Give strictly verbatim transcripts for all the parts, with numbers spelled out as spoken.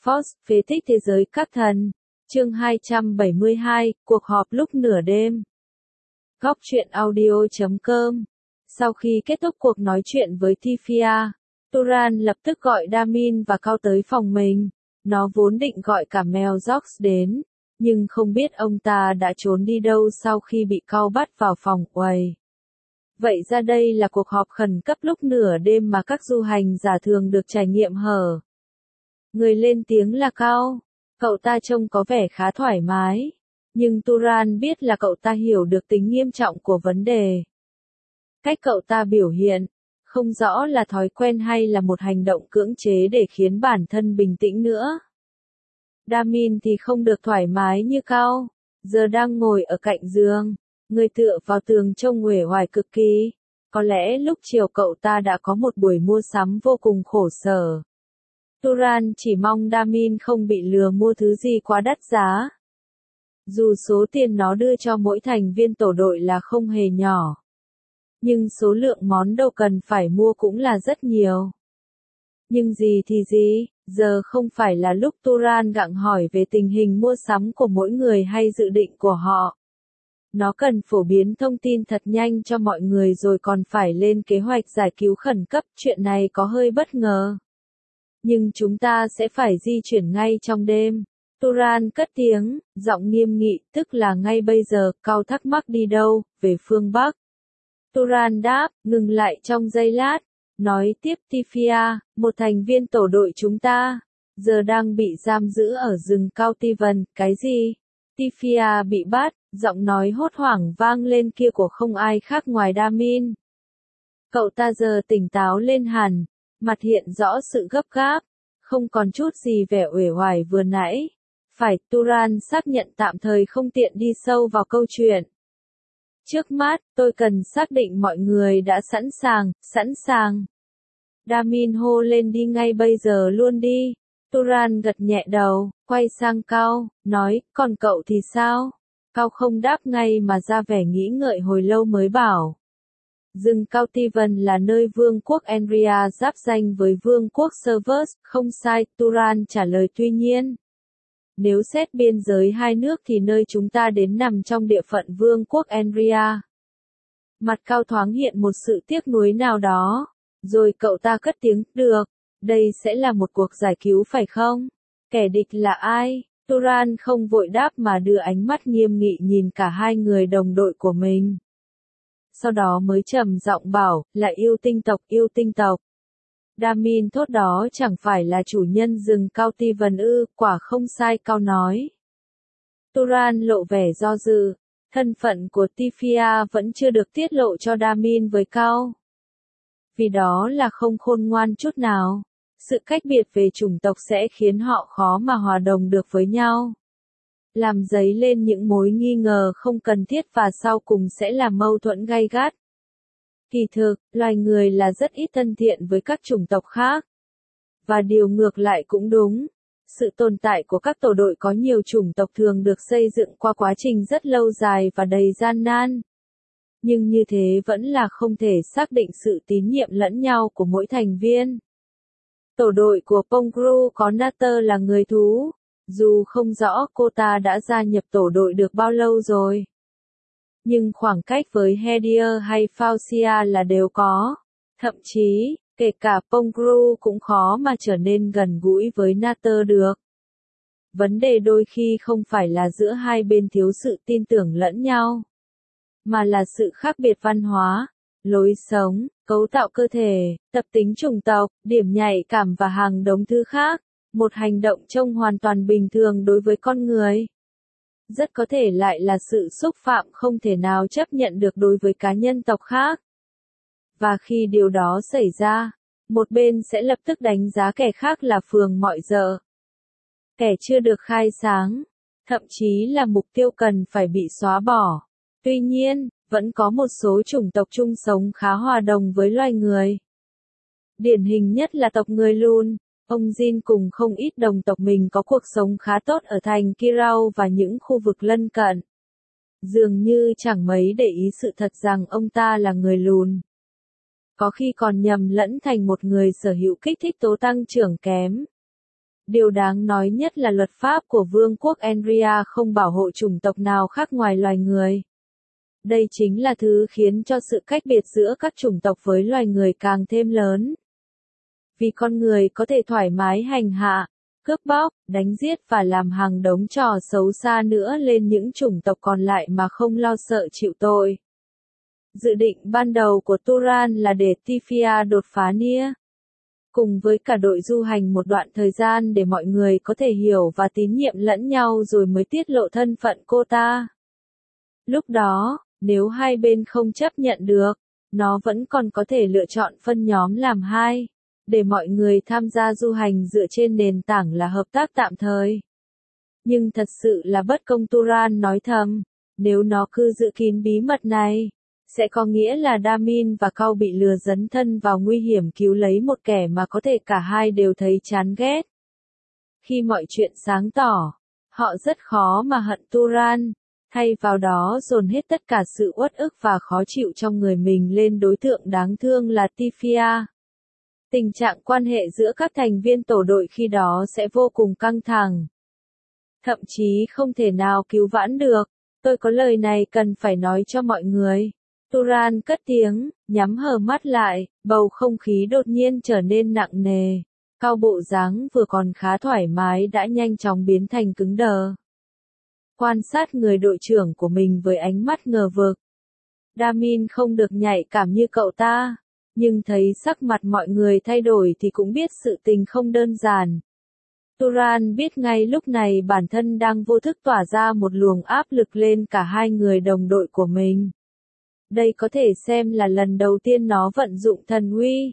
Force, phế tích thế giới các thần. Chương hai trăm bảy mươi hai, cuộc họp lúc nửa đêm. Góc truyện audio chấm com. Sau khi kết thúc cuộc nói chuyện với Tifia, Turan lập tức gọi Damin và Cao tới phòng mình. Nó vốn định gọi cả Mel George đến, nhưng không biết ông ta đã trốn đi đâu sau khi bị Cao bắt vào phòng uầy. Vậy ra đây là cuộc họp khẩn cấp lúc nửa đêm mà các du hành giả thường được trải nghiệm hở. Người lên tiếng là Cao. Cậu ta trông có vẻ khá thoải mái, nhưng Turan biết là cậu ta hiểu được tính nghiêm trọng của vấn đề. Cách cậu ta biểu hiện, không rõ là thói quen hay là một hành động cưỡng chế để khiến bản thân bình tĩnh nữa. Damin thì không được thoải mái như Cao, giờ đang ngồi ở cạnh giường, người tựa vào tường trông uể oải cực kỳ. Có lẽ lúc chiều cậu ta đã có một buổi mua sắm vô cùng khổ sở. Turan chỉ mong Damin không bị lừa mua thứ gì quá đắt giá. Dù số tiền nó đưa cho mỗi thành viên tổ đội là không hề nhỏ, nhưng số lượng món đồ cần phải mua cũng là rất nhiều. Nhưng gì thì gì, giờ không phải là lúc Turan gặng hỏi về tình hình mua sắm của mỗi người hay dự định của họ. Nó cần phổ biến thông tin thật nhanh cho mọi người rồi còn phải lên kế hoạch giải cứu khẩn cấp. Chuyện này có hơi bất ngờ. Nhưng chúng ta sẽ phải di chuyển ngay trong đêm. Turan cất tiếng, giọng nghiêm nghị, tức là ngay bây giờ. Cao thắc mắc đi đâu, về phương Bắc. Turan đáp, ngừng lại trong giây lát, nói tiếp Tifia, một thành viên tổ đội chúng ta, giờ đang bị giam giữ ở rừng Cao Tivan. Cái gì? Tifia bị bắt, giọng nói hốt hoảng vang lên kia của không ai khác ngoài Damin. Cậu ta giờ tỉnh táo lên hẳn, mặt hiện rõ sự gấp gáp, không còn chút gì vẻ uể oải vừa nãy. Phải, Turan xác nhận tạm thời không tiện đi sâu vào câu chuyện. Trước mắt, tôi cần xác định mọi người đã sẵn sàng, sẵn sàng. Damin hô lên đi ngay bây giờ luôn đi. Turan gật nhẹ đầu, quay sang Cao, nói, còn cậu thì sao? Cao không đáp ngay mà ra vẻ nghĩ ngợi hồi lâu mới bảo. Rừng Cao Tivan là nơi vương quốc Enria giáp ranh với vương quốc Servus, không sai, Turan trả lời. Tuy nhiên, nếu xét biên giới hai nước thì nơi chúng ta đến nằm trong địa phận vương quốc Enria. Mặt Cao thoáng hiện một sự tiếc nuối nào đó, rồi cậu ta cất tiếng, được, đây sẽ là một cuộc giải cứu phải không? Kẻ địch là ai? Turan không vội đáp mà đưa ánh mắt nghiêm nghị nhìn cả hai người đồng đội của mình. Sau đó mới trầm giọng bảo, là yêu tinh tộc, yêu tinh tộc. Damin thốt đó chẳng phải là chủ nhân rừng Cao Tivan ư? Quả không sai, Cao nói. Turan lộ vẻ do dự, thân phận của Tifia vẫn chưa được tiết lộ cho Damin với Cao. Vì đó là không khôn ngoan chút nào. Sự cách biệt về chủng tộc sẽ khiến họ khó mà hòa đồng được với nhau, làm dấy lên những mối nghi ngờ không cần thiết và sau cùng sẽ làm mâu thuẫn gay gắt. Kỳ thực, loài người là rất ít thân thiện với các chủng tộc khác. Và điều ngược lại cũng đúng. Sự tồn tại của các tổ đội có nhiều chủng tộc thường được xây dựng qua quá trình rất lâu dài và đầy gian nan. Nhưng như thế vẫn là không thể xác định sự tín nhiệm lẫn nhau của mỗi thành viên. Tổ đội của Pongru có Natter là người thú, dù không rõ cô ta đã gia nhập tổ đội được bao lâu rồi. Nhưng khoảng cách với Hedier hay Faucia là đều có. Thậm chí, kể cả Pongru cũng khó mà trở nên gần gũi với Natter được. Vấn đề đôi khi không phải là giữa hai bên thiếu sự tin tưởng lẫn nhau, mà là sự khác biệt văn hóa, lối sống, cấu tạo cơ thể, tập tính chủng tộc, điểm nhạy cảm và hàng đống thứ khác. Một hành động trông hoàn toàn bình thường đối với con người, rất có thể lại là sự xúc phạm không thể nào chấp nhận được đối với cá nhân tộc khác. Và khi điều đó xảy ra, một bên sẽ lập tức đánh giá kẻ khác là phường mọi giờ, kẻ chưa được khai sáng, thậm chí là mục tiêu cần phải bị xóa bỏ. Tuy nhiên, vẫn có một số chủng tộc chung sống khá hòa đồng với loài người. Điển hình nhất là tộc người Lun. Ông Jin cùng không ít đồng tộc mình có cuộc sống khá tốt ở thành Kirau và những khu vực lân cận. Dường như chẳng mấy để ý sự thật rằng ông ta là người Lùn. Có khi còn nhầm lẫn thành một người sở hữu kích thích tố tăng trưởng kém. Điều đáng nói nhất là luật pháp của Vương quốc Enria không bảo hộ chủng tộc nào khác ngoài loài người. Đây chính là thứ khiến cho sự cách biệt giữa các chủng tộc với loài người càng thêm lớn. Vì con người có thể thoải mái hành hạ, cướp bóc, đánh giết và làm hàng đống trò xấu xa nữa lên những chủng tộc còn lại mà không lo sợ chịu tội. Dự định ban đầu của Turan là để Tifia đột phá Nia, cùng với cả đội du hành một đoạn thời gian để mọi người có thể hiểu và tín nhiệm lẫn nhau rồi mới tiết lộ thân phận cô ta. Lúc đó, nếu hai bên không chấp nhận được, nó vẫn còn có thể lựa chọn phân nhóm làm hai, để mọi người tham gia du hành dựa trên nền tảng là hợp tác tạm thời. Nhưng thật sự là bất công, Turan nói thầm, nếu nó cứ giữ kín bí mật này, sẽ có nghĩa là Damin và Cao bị lừa dấn thân vào nguy hiểm cứu lấy một kẻ mà có thể cả hai đều thấy chán ghét. Khi mọi chuyện sáng tỏ, họ rất khó mà hận Turan, thay vào đó dồn hết tất cả sự uất ức và khó chịu trong người mình lên đối tượng đáng thương là Tifia. Tình trạng quan hệ giữa các thành viên tổ đội khi đó sẽ vô cùng căng thẳng. Thậm chí không thể nào cứu vãn được. Tôi có lời này cần phải nói cho mọi người. Turan cất tiếng, nhắm hờ mắt lại, bầu không khí đột nhiên trở nên nặng nề. Cao bộ dáng vừa còn khá thoải mái đã nhanh chóng biến thành cứng đờ. Quan sát người đội trưởng của mình với ánh mắt ngờ vực. Damin không được nhạy cảm như cậu ta, nhưng thấy sắc mặt mọi người thay đổi thì cũng biết sự tình không đơn giản. Turan biết ngay lúc này bản thân đang vô thức tỏa ra một luồng áp lực lên cả hai người đồng đội của mình. Đây có thể xem là lần đầu tiên nó vận dụng thần uy.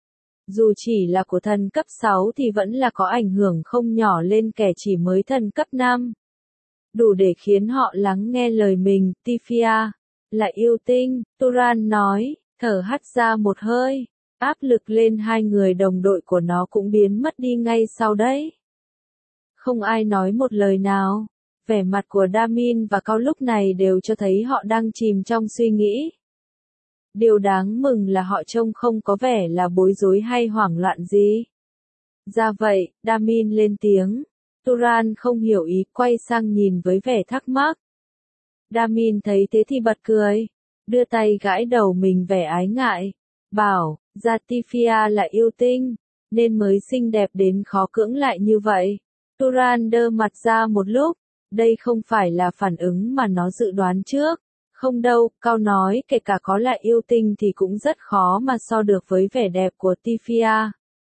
Dù chỉ là của thần cấp sáu thì vẫn là có ảnh hưởng không nhỏ lên kẻ chỉ mới thần cấp năm. Đủ để khiến họ lắng nghe lời mình. Tifia là yêu tinh, Turan nói, thở hắt ra một hơi. Áp lực lên hai người đồng đội của nó cũng biến mất đi ngay sau đấy. Không ai nói một lời nào. Vẻ mặt của Damin và Cao lúc này đều cho thấy họ đang chìm trong suy nghĩ. Điều đáng mừng là họ trông không có vẻ là bối rối hay hoảng loạn gì. Ra vậy, Damin lên tiếng. Turan không hiểu ý, quay sang nhìn với vẻ thắc mắc. Damin thấy thế thì bật cười, đưa tay gãi đầu mình vẻ ái ngại, bảo, ra Tifia là yêu tinh, nên mới xinh đẹp đến khó cưỡng lại như vậy. Turan đơ mặt ra một lúc, đây không phải là phản ứng mà nó dự đoán trước. Không đâu, Cao nói, kể cả có là yêu tinh thì cũng rất khó mà so được với vẻ đẹp của Tifia.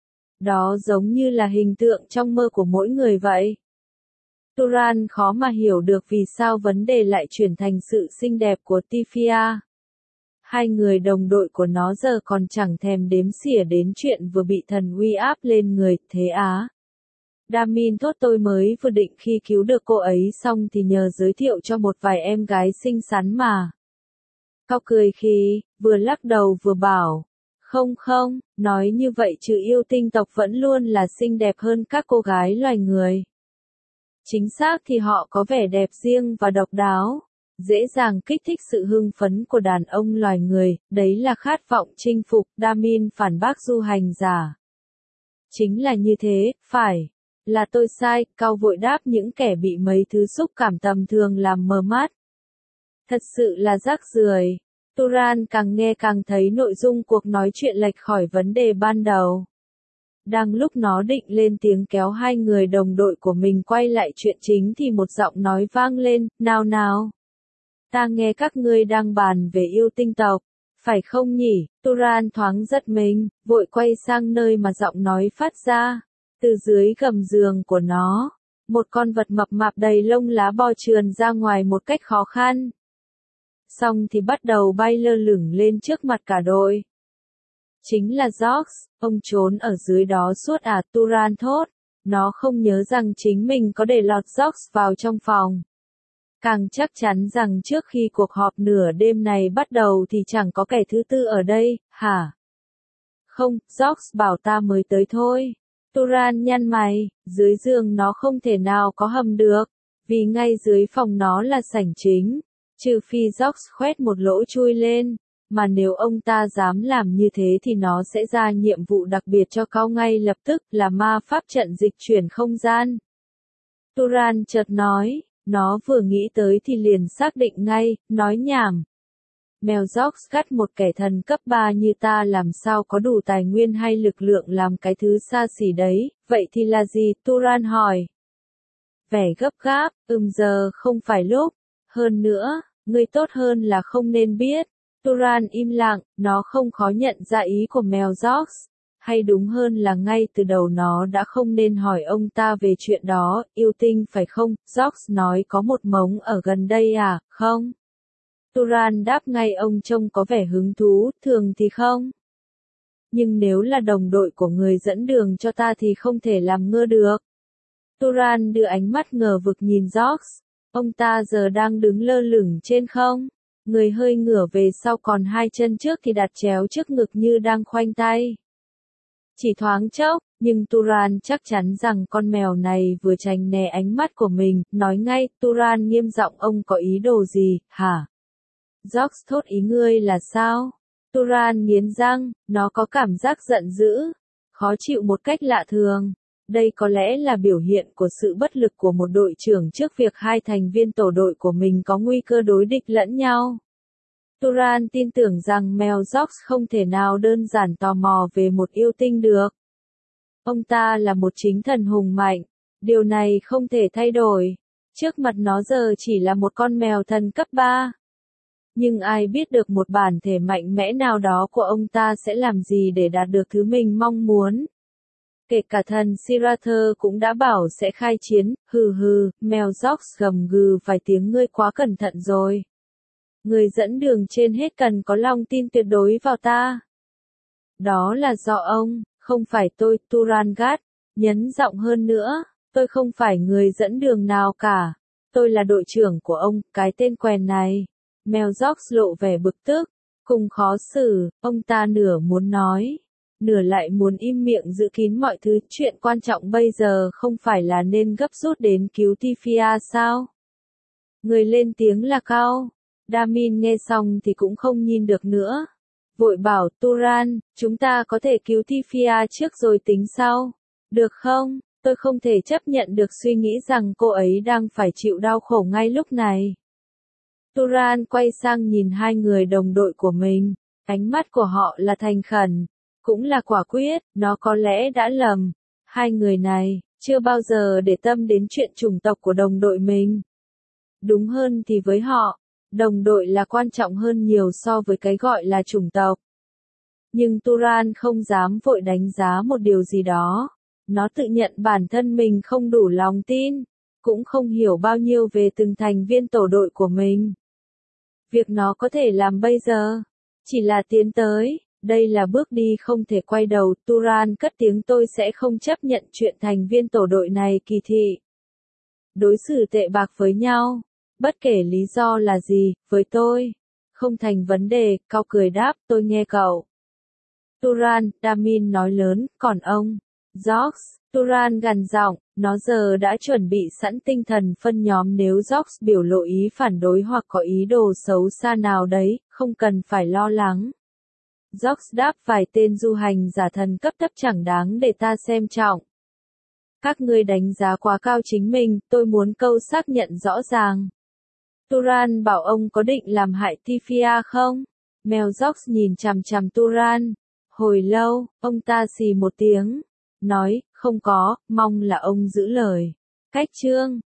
Đó giống như là hình tượng trong mơ của mỗi người vậy. Turan khó mà hiểu được vì sao vấn đề lại chuyển thành sự xinh đẹp của Tifia. Hai người đồng đội của nó giờ còn chẳng thèm đếm xỉa đến chuyện vừa bị thần uy áp lên người, thế á. Damin thốt, tôi mới vừa định khi cứu được cô ấy xong thì nhờ giới thiệu cho một vài em gái xinh xắn mà. Cao cười khi, vừa lắc đầu vừa bảo, không không, nói như vậy chứ yêu tinh tộc vẫn luôn là xinh đẹp hơn các cô gái loài người. Chính xác thì họ có vẻ đẹp riêng và độc đáo, dễ dàng kích thích sự hưng phấn của đàn ông loài người, đấy là khát vọng chinh phục, Damin phản bác du hành giả. Chính là như thế, phải. Là tôi sai, Cao vội đáp, những kẻ bị mấy thứ xúc cảm tầm thường làm mờ mắt. Thật sự là rác rưởi. Turan càng nghe càng thấy nội dung cuộc nói chuyện lệch khỏi vấn đề ban đầu. Đang lúc nó định lên tiếng kéo hai người đồng đội của mình quay lại chuyện chính thì một giọng nói vang lên, nào nào. Ta nghe các ngươi đang bàn về yêu tinh tộc, phải không nhỉ? Turan thoáng giật mình, vội quay sang nơi mà giọng nói phát ra. Từ dưới gầm giường của nó, một con vật mập mạp đầy lông lá bò trườn ra ngoài một cách khó khăn. Xong thì bắt đầu bay lơ lửng lên trước mặt cả đội. Chính là Zox, ông trốn ở dưới đó suốt à, Turan thốt. Nó không nhớ rằng chính mình có để lọt Zox vào trong phòng. Càng chắc chắn rằng trước khi cuộc họp nửa đêm này bắt đầu thì chẳng có kẻ thứ tư ở đây, hả? Không, Zox bảo ta mới tới thôi. Turan nhăn mày, dưới giường nó không thể nào có hầm được, vì ngay dưới phòng nó là sảnh chính, trừ phi Zox khoét một lỗ chui lên, mà nếu ông ta dám làm như thế thì nó sẽ ra nhiệm vụ đặc biệt cho Cao ngay lập tức, là ma pháp trận dịch chuyển không gian. Turan chợt nói, nó vừa nghĩ tới thì liền xác định ngay, nói nhảm. Mèo George gắt một kẻ thần cấp ba như ta làm sao có đủ tài nguyên hay lực lượng làm cái thứ xa xỉ đấy, vậy thì là gì? Turan hỏi. Vẻ gấp gáp, ừm giờ không phải lúc. Hơn nữa, ngươi tốt hơn là không nên biết. Turan im lặng, nó không khó nhận ra ý của mèo George. Hay đúng hơn là ngay từ đầu nó đã không nên hỏi ông ta về chuyện đó, yêu tinh phải không? George nói có một mống ở gần đây à, không? Turan đáp ngay ông trông có vẻ hứng thú, thường thì không. Nhưng nếu là đồng đội của người dẫn đường cho ta thì không thể làm ngơ được. Turan đưa ánh mắt ngờ vực nhìn George. Ông ta giờ đang đứng lơ lửng trên không. Người hơi ngửa về sau còn hai chân trước thì đặt chéo trước ngực như đang khoanh tay. Chỉ thoáng chốc, nhưng Turan chắc chắn rằng con mèo này vừa tránh né ánh mắt của mình, nói ngay, Turan nghiêm giọng ông có ý đồ gì, hả? George thốt ý ngươi là sao? Turan nghiến răng, nó có cảm giác giận dữ, khó chịu một cách lạ thường. Đây có lẽ là biểu hiện của sự bất lực của một đội trưởng trước việc hai thành viên tổ đội của mình có nguy cơ đối địch lẫn nhau. Turan tin tưởng rằng mèo George không thể nào đơn giản tò mò về một yêu tinh được. Ông ta là một chính thần hùng mạnh, điều này không thể thay đổi. Trước mặt nó giờ chỉ là một con mèo thần cấp ba. Nhưng ai biết được một bản thể mạnh mẽ nào đó của ông ta sẽ làm gì để đạt được thứ mình mong muốn. Kể cả thần Sirather cũng đã bảo sẽ khai chiến, hừ hừ, mèo George gầm gừ vài tiếng ngươi quá cẩn thận rồi. Người dẫn đường trên hết cần có lòng tin tuyệt đối vào ta. Đó là do ông, không phải tôi, Turan gắt, nhấn giọng hơn nữa, tôi không phải người dẫn đường nào cả. Tôi là đội trưởng của ông, cái tên quèn này. Mèo George lộ vẻ bực tức, cùng khó xử, ông ta nửa muốn nói, nửa lại muốn im miệng giữ kín mọi thứ. Chuyện quan trọng bây giờ không phải là nên gấp rút đến cứu Tifia sao? Người lên tiếng là Cao. Damin nghe xong thì cũng không nhìn được nữa. Vội bảo, Turan, chúng ta có thể cứu Tifia trước rồi tính sau. Được không? Tôi không thể chấp nhận được suy nghĩ rằng cô ấy đang phải chịu đau khổ ngay lúc này. Turan quay sang nhìn hai người đồng đội của mình. Ánh mắt của họ là thành khẩn, cũng là quả quyết, nó có lẽ đã lầm. Hai người này, chưa bao giờ để tâm đến chuyện chủng tộc của đồng đội mình. Đúng hơn thì với họ, đồng đội là quan trọng hơn nhiều so với cái gọi là chủng tộc. Nhưng Turan không dám vội đánh giá một điều gì đó. Nó tự nhận bản thân mình không đủ lòng tin, cũng không hiểu bao nhiêu về từng thành viên tổ đội của mình. Việc nó có thể làm bây giờ, chỉ là tiến tới, đây là bước đi không thể quay đầu. Turan cất tiếng tôi sẽ không chấp nhận chuyện thành viên tổ đội này kỳ thị. Đối xử tệ bạc với nhau, bất kể lý do là gì, với tôi. Không thành vấn đề, Cao cười đáp, tôi nghe cậu. Turan, Damin nói lớn, còn ông, George, Turan gằn giọng, nó giờ đã chuẩn bị sẵn tinh thần phân nhóm nếu George biểu lộ ý phản đối hoặc có ý đồ xấu xa nào đấy, không cần phải lo lắng. George đáp vài tên du hành giả thần cấp thấp chẳng đáng để ta xem trọng. Các ngươi đánh giá quá cao chính mình, tôi muốn câu xác nhận rõ ràng. Turan bảo ông có định làm hại Tifia không? Mèo George nhìn chằm chằm Turan. Hồi lâu, ông ta xì một tiếng. Nói, không có, mong là ông giữ lời. Cách chương